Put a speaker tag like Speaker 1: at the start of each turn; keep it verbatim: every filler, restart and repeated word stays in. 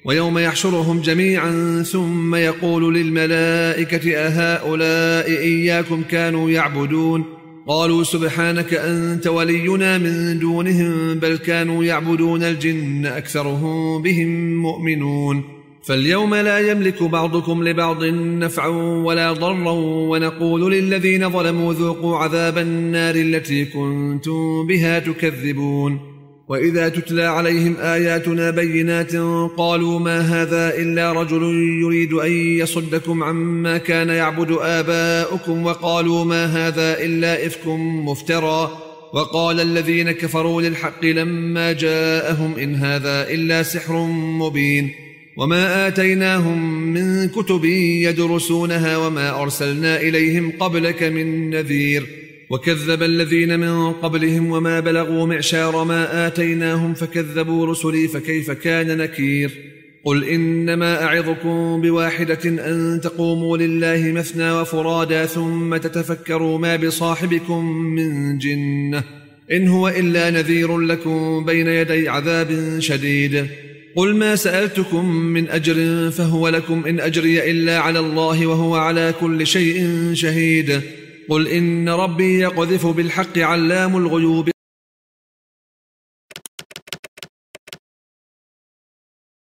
Speaker 1: ويوم يحشرهم جميعا ثم يقول للملائكة أهؤلاء إياكم كانوا يعبدون قالوا سبحانك أنت ولينا من دونهم بل كانوا يعبدون الجن أكثرهم بهم مؤمنون فاليوم لا يملك بعضكم لبعض نفعا ولا ضرا ونقول للذين ظلموا ذوقوا عذاب النار التي كنتم بها تكذبون وإذا تتلى عليهم آياتنا بينات قالوا ما هذا إلا رجل يريد أن يصدكم عما كان يعبد آباؤكم وقالوا ما هذا إلا إفك مفترى وقال الذين كفروا للحق لما جاءهم إن هذا إلا سحر مبين وما آتيناهم من كتب يدرسونها وما أرسلنا إليهم قبلك من نذير وكذب الذين من قبلهم وما بلغوا معشار ما آتيناهم فكذبوا رسلي فكيف كان نكير قل إنما أعظكم بواحدة أن تقوموا لله مثنى وفرادا ثم تتفكروا ما بصاحبكم من جنة إن هو إلا نذير لكم بين يدي عذاب شديد قل ما سألتكم من أجر فهو لكم إن أجري إلا على الله وهو على كل شيء شهيد قل إن ربي يقذف بالحق علام الغيوب